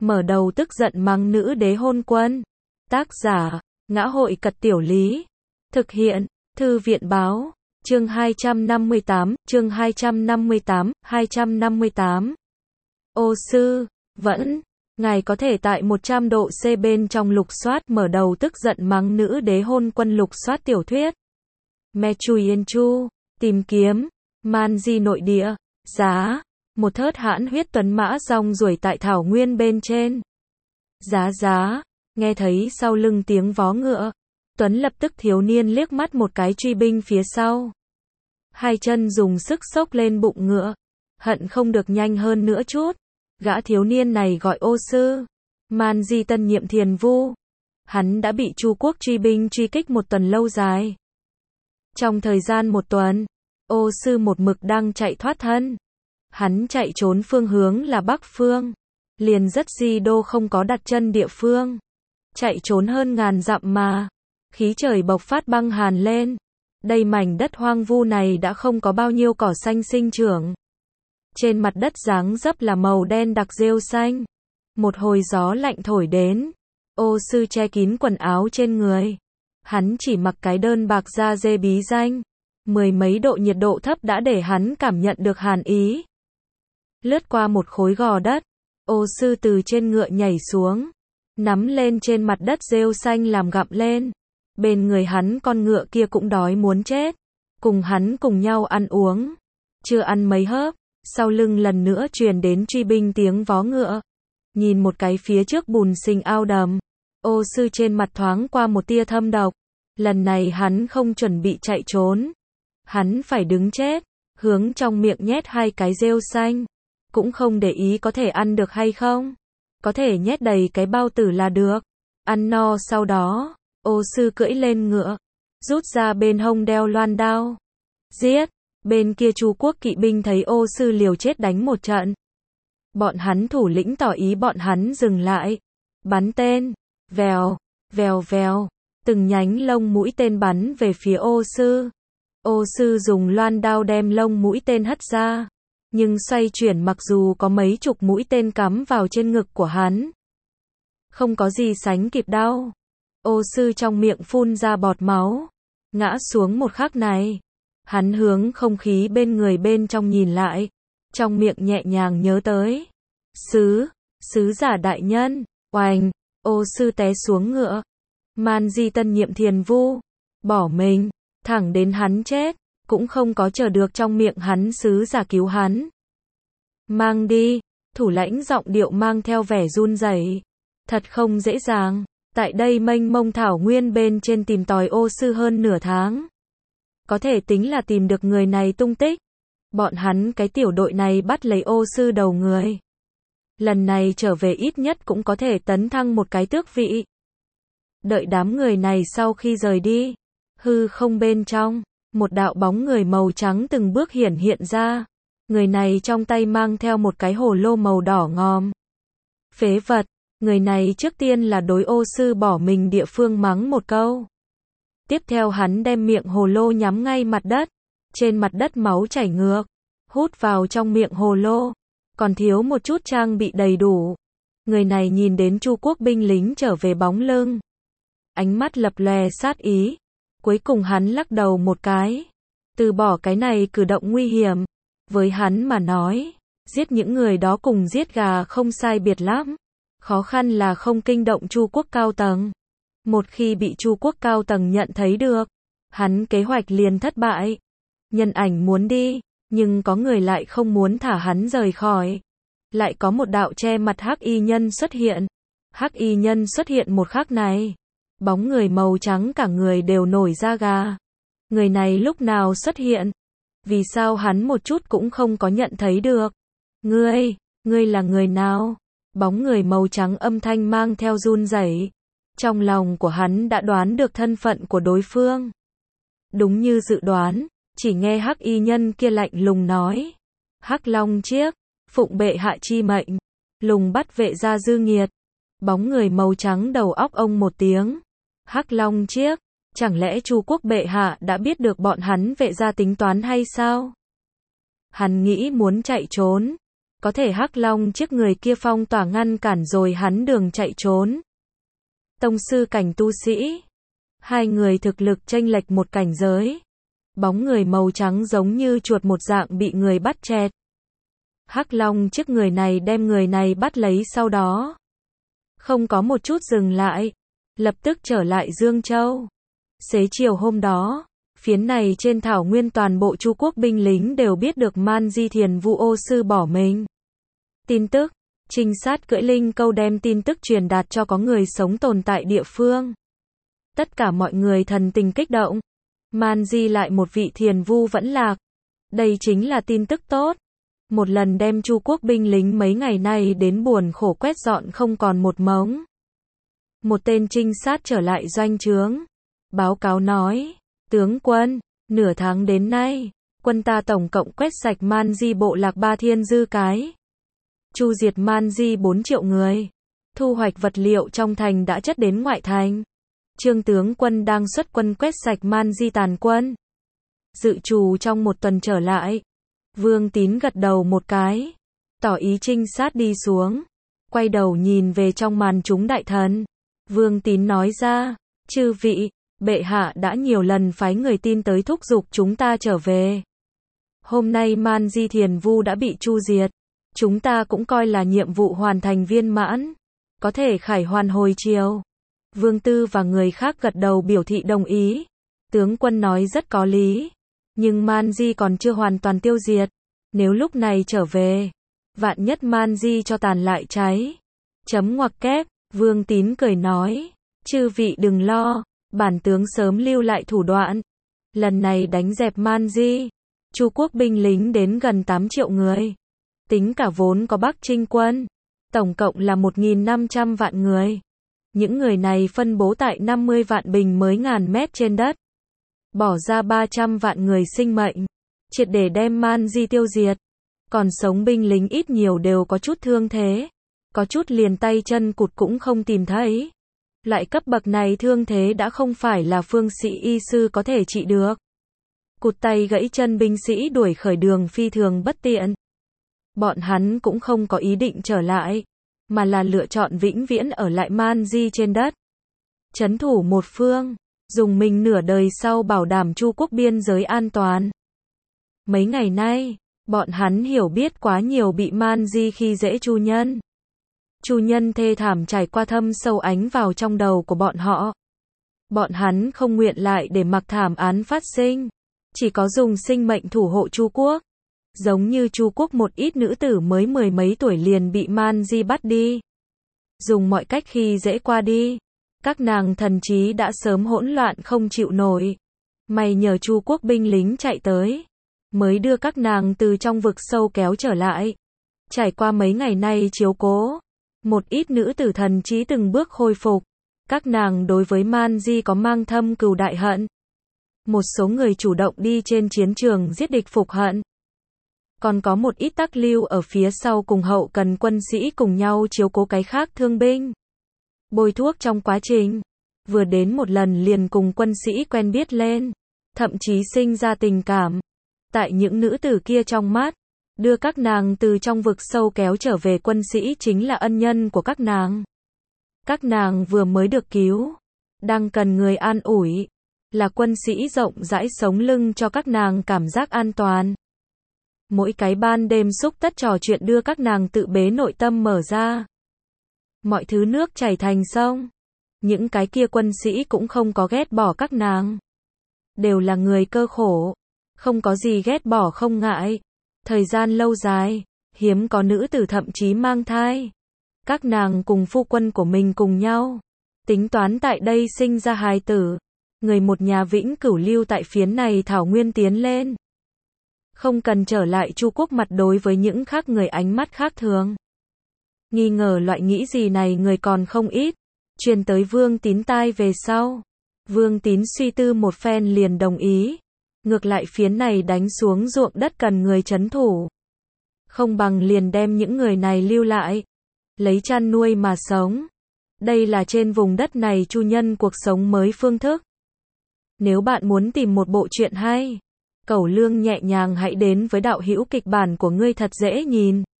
mở đầu tức giận mắng nữ đế hôn quân. Tác giả, Ngã hội Cật Tiểu Lý. Thực hiện, Thư viện Báo. Chương 258, chương 258. Ô sư, vẫn, ngài có thể tại 100 độ C bên trong lục soát mở đầu tức giận mắng nữ đế hôn quân lục soát tiểu thuyết. Mechuyenchu, tìm kiếm, Manji nội địa, giá, một thớt hãn huyết tuấn mã rong ruổi tại thảo nguyên bên trên. Giá, nghe thấy sau lưng tiếng vó ngựa, Tuấn lập tức thiếu niên liếc mắt một cái truy binh phía sau. Hai chân dùng sức xốc lên bụng ngựa, hận không được nhanh hơn nữa chút. Gã thiếu niên này gọi ô sư, Manji tân nhiệm thiền vu. Hắn đã bị Chu quốc truy binh truy kích một tuần lâu dài. Trong thời gian một tuần, ô sư một mực đang chạy thoát thân. Hắn chạy trốn phương hướng là Bắc phương, liền rất di đô không có đặt chân địa phương. Chạy trốn hơn ngàn dặm mà, khí trời bộc phát băng hàn lên. Đây mảnh đất hoang vu này đã không có bao nhiêu cỏ xanh sinh trưởng. Trên mặt đất dáng dấp là màu đen đặc rêu xanh. Một hồi gió lạnh thổi đến, ô sư che kín quần áo trên người. Hắn chỉ mặc cái đơn bạc da dê bí danh. Mười mấy độ nhiệt độ thấp đã để hắn cảm nhận được hàn ý. Lướt qua một khối gò đất, ô sư từ trên ngựa nhảy xuống, nắm lên trên mặt đất rêu xanh làm gặm lên. Bên người hắn con ngựa kia cũng đói muốn chết, cùng hắn cùng nhau ăn uống. Chưa ăn mấy hớp, sau lưng lần nữa truyền đến truy binh tiếng vó ngựa. Nhìn một cái phía trước bùn sinh ao đầm, ô sư trên mặt thoáng qua một tia thâm độc. Lần này hắn không chuẩn bị chạy trốn, hắn phải đứng chết, hướng trong miệng nhét hai cái rêu xanh. Cũng không để ý có thể ăn được hay không, có thể nhét đầy cái bao tử là được. Ăn no sau đó, ô sư cưỡi lên ngựa, rút ra bên hông đeo loan đao. Giết! Bên kia Chu quốc kỵ binh thấy ô sư liều chết đánh một trận. Bọn hắn thủ lĩnh tỏ ý bọn hắn dừng lại. Bắn tên. Vèo, vèo vèo. Từng nhánh lông mũi tên bắn về phía ô sư. Ô sư dùng loan đao đem lông mũi tên hất ra. Nhưng xoay chuyển mặc dù có mấy chục mũi tên cắm vào trên ngực của hắn. Không có gì sánh kịp đau. Ô sư trong miệng phun ra bọt máu. Ngã xuống một khắc này. Hắn hướng không khí bên người bên trong nhìn lại. Trong miệng nhẹ nhàng nhớ tới. Sứ giả đại nhân. Oành. Ô sư té xuống ngựa. Manji tân nhiệm thiền vu. Bỏ mình. Thẳng đến hắn chết. Cũng không có chờ được trong miệng hắn sứ giả cứu hắn. Mang đi. Thủ lãnh giọng điệu mang theo vẻ run rẩy. Thật không dễ dàng. Tại đây mênh mông thảo nguyên bên trên tìm tòi ô sư hơn nửa tháng. Có thể tính là tìm được người này tung tích. Bọn hắn cái tiểu đội này bắt lấy ô sư đầu người. Lần này trở về ít nhất cũng có thể tấn thăng một cái tước vị. Đợi đám người này sau khi rời đi, hư không bên trong, một đạo bóng người màu trắng từng bước hiện ra. Người này trong tay mang theo một cái hồ lô màu đỏ ngòm. Phế vật, người này trước tiên là đối ô sư bỏ mình địa phương mắng một câu. Tiếp theo hắn đem miệng hồ lô nhắm ngay mặt đất. Trên mặt đất máu chảy ngược, hút vào trong miệng hồ lô. Còn thiếu một chút trang bị đầy đủ. Người này nhìn đến Chu quốc binh lính trở về bóng lưng. Ánh mắt lập lòe sát ý. Cuối cùng hắn lắc đầu một cái. Từ bỏ cái này cử động nguy hiểm. Với hắn mà nói, giết những người đó cùng giết gà không sai biệt lắm. Khó khăn là không kinh động Chu quốc cao tầng. Một khi bị Chu quốc cao tầng nhận thấy được, hắn kế hoạch liền thất bại. Nhân ảnh muốn đi, nhưng có người lại không muốn thả hắn rời khỏi. Lại có một đạo che mặt hắc y nhân xuất hiện. Hắc y nhân xuất hiện một khắc này. Bóng người màu trắng cả người đều nổi da gà. Người này lúc nào xuất hiện? Vì sao hắn một chút cũng không có nhận thấy được? Ngươi là người nào? Bóng người màu trắng âm thanh mang theo run rẩy. Trong lòng của hắn đã đoán được thân phận của đối phương. Đúng như dự đoán, chỉ nghe hắc y nhân kia lạnh lùng nói. Hắc Long Chiếc, phụng bệ hạ chi mệnh, lùng bắt vệ gia dư nghiệt. Bóng người màu trắng đầu óc ông một tiếng. Hắc Long Chiếc, chẳng lẽ Chu quốc bệ hạ đã biết được bọn hắn vệ gia tính toán hay sao? Hắn nghĩ muốn chạy trốn, Có thể Hắc Long chiếc người kia phong tỏa ngăn cản rồi hắn đường chạy trốn. Tông sư cảnh tu sĩ. Hai người thực lực chênh lệch một cảnh giới. Bóng người màu trắng giống như chuột một dạng bị người bắt chẹt. Hắc Long chiếc người này đem người này bắt lấy sau đó. Không có một chút dừng lại. Lập tức trở lại Dương Châu. Xế chiều hôm đó, phiến này trên thảo nguyên toàn bộ Chu quốc binh lính đều biết được Man Di Thiền Vu Ô Sư bỏ mình. Tin tức, trinh sát cưỡi linh câu đem tin tức truyền đạt cho có người sống tồn tại địa phương. Tất cả mọi người thần tình kích động. Man Di lại một vị thiền vu vẫn lạc. Đây chính là tin tức tốt. Một lần đem Chu quốc binh lính mấy ngày nay đến buồn khổ quét dọn không còn một mống. Một tên trinh sát trở lại doanh trướng. Báo cáo nói, tướng quân, nửa tháng đến nay, quân ta tổng cộng quét sạch Man Di bộ lạc 3 thiên dư cái. Chu diệt Man Di 4 triệu người. Thu hoạch vật liệu trong thành đã chất đến ngoại thành. Trương tướng quân đang xuất quân quét sạch Man Di tàn quân. Dự trù trong một tuần trở lại. Vương Tín gật đầu một cái. Tỏ ý trinh sát đi xuống. Quay đầu nhìn về trong màn chúng đại thần. Vương Tín nói ra, chư vị, bệ hạ đã nhiều lần phái người tin tới thúc giục chúng ta trở về. Hôm nay Man Di Thiền Vu đã bị chu diệt. Chúng ta cũng coi là nhiệm vụ hoàn thành viên mãn. Có thể khải hoàn hồi chiều. Vương Tư và người khác gật đầu biểu thị đồng ý. Tướng quân nói rất có lý. Nhưng Man Di còn chưa hoàn toàn tiêu diệt. Nếu lúc này trở về, vạn nhất Man Di cho tàn lại cháy. Chấm ngoặc kép, Vương Tín cười nói. Chư vị đừng lo, bản tướng sớm lưu lại thủ đoạn. Lần này đánh dẹp Man Di. Chu quốc binh lính đến gần 8 triệu người. Tính cả vốn có Bắc Trinh quân. Tổng cộng là 1.500 vạn người. Những người này phân bố tại 50 vạn bình mới ngàn mét trên đất. Bỏ ra 300 vạn người sinh mệnh. Triệt để đem Man Di tiêu diệt. Còn sống binh lính ít nhiều đều có chút thương thế. Có chút liền tay chân cụt cũng không tìm thấy. Loại cấp bậc này thương thế đã không phải là phương sĩ y sư có thể trị được. Cụt tay gãy chân binh sĩ đuổi khởi đường phi thường bất tiện. Bọn hắn cũng không có ý định trở lại, mà là lựa chọn vĩnh viễn ở lại Man Di trên đất. Trấn thủ một phương, dùng mình nửa đời sau bảo đảm Chu quốc biên giới an toàn. Mấy ngày nay, bọn hắn hiểu biết quá nhiều bị Man Di khi dễ Chu nhân. Chu nhân thê thảm trải qua thâm sâu ánh vào trong đầu của bọn họ. Bọn hắn không nguyện lại để mặc thảm án phát sinh, chỉ có dùng sinh mệnh thủ hộ Chu quốc. Giống như Chu quốc một ít nữ tử mới 10 mấy tuổi liền bị Man Di bắt đi. Dùng mọi cách khi dễ qua đi. Các nàng thần trí đã sớm hỗn loạn không chịu nổi. May nhờ Chu quốc binh lính chạy tới, mới đưa các nàng từ trong vực sâu kéo trở lại. Trải qua mấy ngày nay chiếu cố, một ít nữ tử thần trí từng bước khôi phục. Các nàng đối với Man Di có mang thâm cừu đại hận. Một số người chủ động đi trên chiến trường giết địch phục hận. Còn có một ít tắc lưu ở phía sau cùng hậu cần quân sĩ cùng nhau chiếu cố cái khác thương binh. Bôi thuốc trong quá trình. Vừa đến một lần liền cùng quân sĩ quen biết lên. Thậm chí sinh ra tình cảm. Tại những nữ tử kia trong mắt, đưa các nàng từ trong vực sâu kéo trở về quân sĩ chính là ân nhân của các nàng. Các nàng vừa mới được cứu, đang cần người an ủi. Là quân sĩ rộng rãi sống lưng cho các nàng cảm giác an toàn. Mỗi cái ban đêm xúc tất trò chuyện đưa các nàng tự bế nội tâm mở ra. Mọi thứ nước chảy thành sông. Những cái kia quân sĩ cũng không có ghét bỏ các nàng. Đều là người cơ khổ. Không có gì ghét bỏ không ngại. Thời gian lâu dài, hiếm có nữ tử thậm chí mang thai. Các nàng cùng phu quân của mình cùng nhau. Tính toán tại đây sinh ra hài tử. Người một nhà vĩnh cửu lưu tại phiến này thảo nguyên tiến lên. Không cần trở lại Chu quốc mặt đối với những khác người ánh mắt khác thường. Nghi ngờ loại nghĩ gì này người còn không ít. Truyền tới Vương Tín tai về sau. Vương Tín suy tư một phen liền đồng ý. Ngược lại phiến này đánh xuống ruộng đất cần người trấn thủ. Không bằng liền đem những người này lưu lại. Lấy chăn nuôi mà sống. Đây là trên vùng đất này Chu nhân cuộc sống mới phương thức. Nếu bạn muốn tìm một bộ truyện hay, Cẩu Lương nhẹ nhàng hãy đến với đạo hữu kịch bản của ngươi thật dễ nhìn.